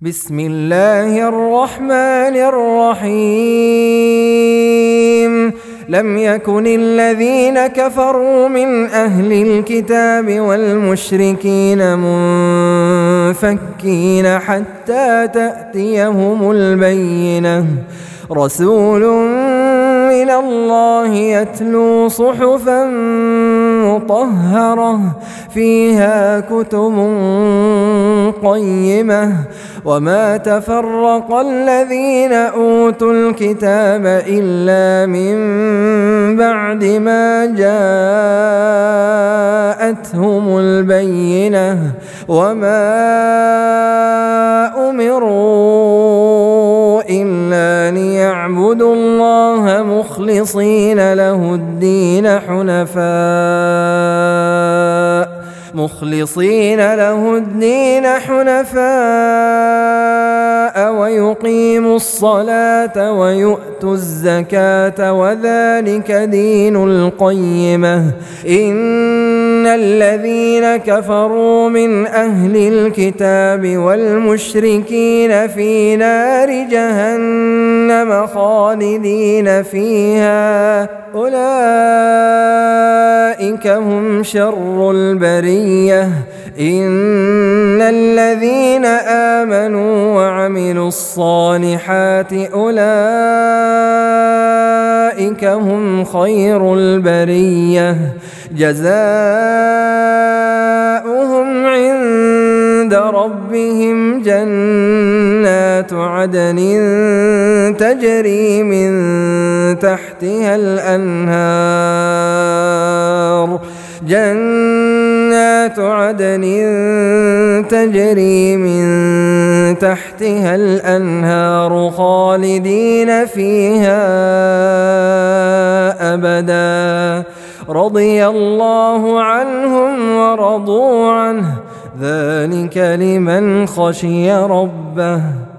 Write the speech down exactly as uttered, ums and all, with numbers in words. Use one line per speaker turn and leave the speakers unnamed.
بسم الله الرحمن الرحيم لم يكن الذين كفروا من أهل الكتاب والمشركين منفكين حتى تأتيهم البينة رسول من الله يتلو صحفا مطهرة فيها كتب قيمة وما تفرق الذين أوتوا الكتاب إلا من بعد ما جاءتهم البينة وما أمروا إلا ليعبدوا الله مخلصين له الدين حنفاء مخلصين له الدين حنفاء ويقيموا الصلاة ويؤتوا الزكاة وذلك دين القيمة إن الذين كفروا من أهل الكتاب والمشركين في نار جهنم خالدين فيها أولئك هم شر البرية إن الذين آمنوا وعملوا الصالحات أولئك هم خير البرية جزاؤهم عند ربهم جنات عدن تجري من تحتها الأنهار جنات عدن تجري من تحتها الأنهار خالدين فيها أبدا رضي الله عنهم ورضوا عنه ذلك لمن خشي ربه